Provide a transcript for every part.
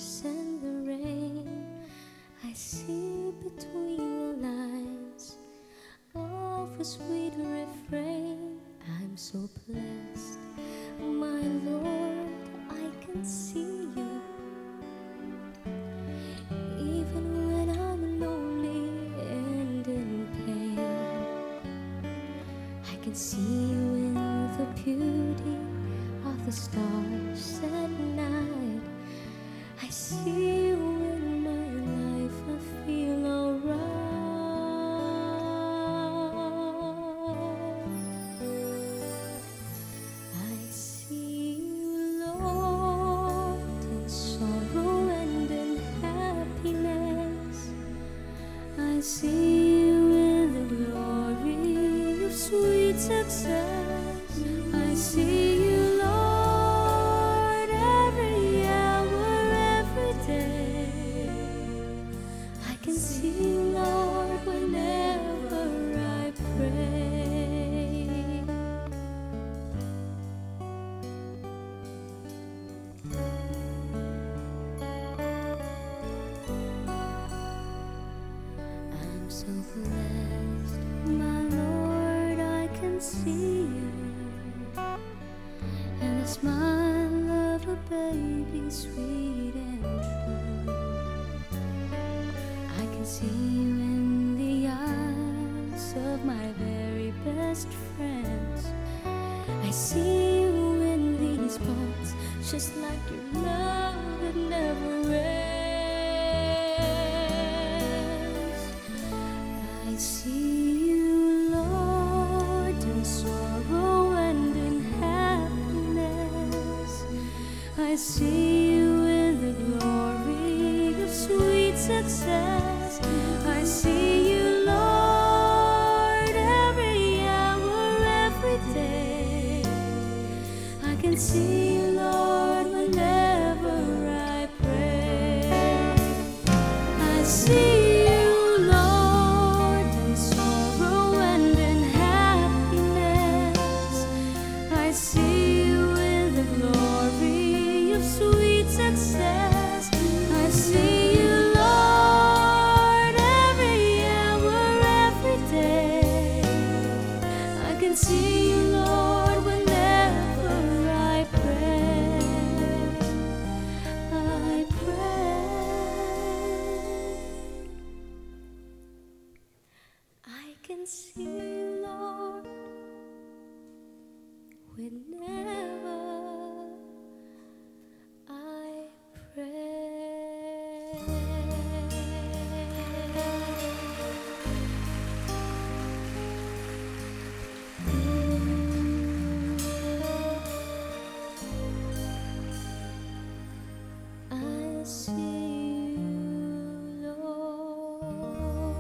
stars and the rain. I see between the lines of a sweet refrain. I'm so blessed, my Lord, I can see you. Even when I'm lonely and in pain, I can see you in the beauty of the stars at night. I see you in my life, I feel alright. I see you, Lord, in sorrow and in happiness. I see you in the glory of sweet success. I see you, Lord, every hour, every day. I can see you, Lord, whenever I pray. I'm so blessed, my Lord, I can see you. And the smile of a baby, sweet and true. I can see you in the eyes of my very best friends. I see you in these bones, just like your love that never ends. I see you, Lord, in sorrow and in happiness. I see you in the glory of sweet success. I see you, Lord, every hour, every day. I can see you, Lord, whenever I pray. I see you, Lord, in sorrow and in happiness. I see you in the glory of sweet success. I see you, Lord, every hour, every day. I can see you, Lord, whenever I pray. I pray. I can see you, Lord, whenever I pray. I see you, Lord.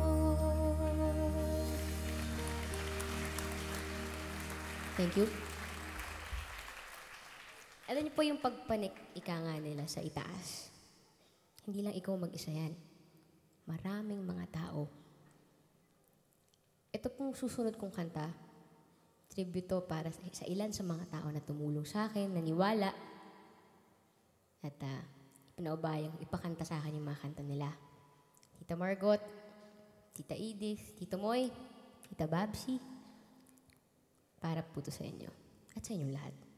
Thank you. Alam niyo po yung pagpanik, ika nga nila sa itaas. Hindi lang ikaw mag-isa yan. Maraming mga tao. Ito pong susunod kong kanta, tribute to para sa ilan sa mga tao na tumulong sa akin, naniwala, at pinaubayang ipakanta sa akin yung mga kanta nila. Tita Margot, Tita Edith, Tito Moy, Tita Babsi, para po to sa inyo at sa inyong lahat.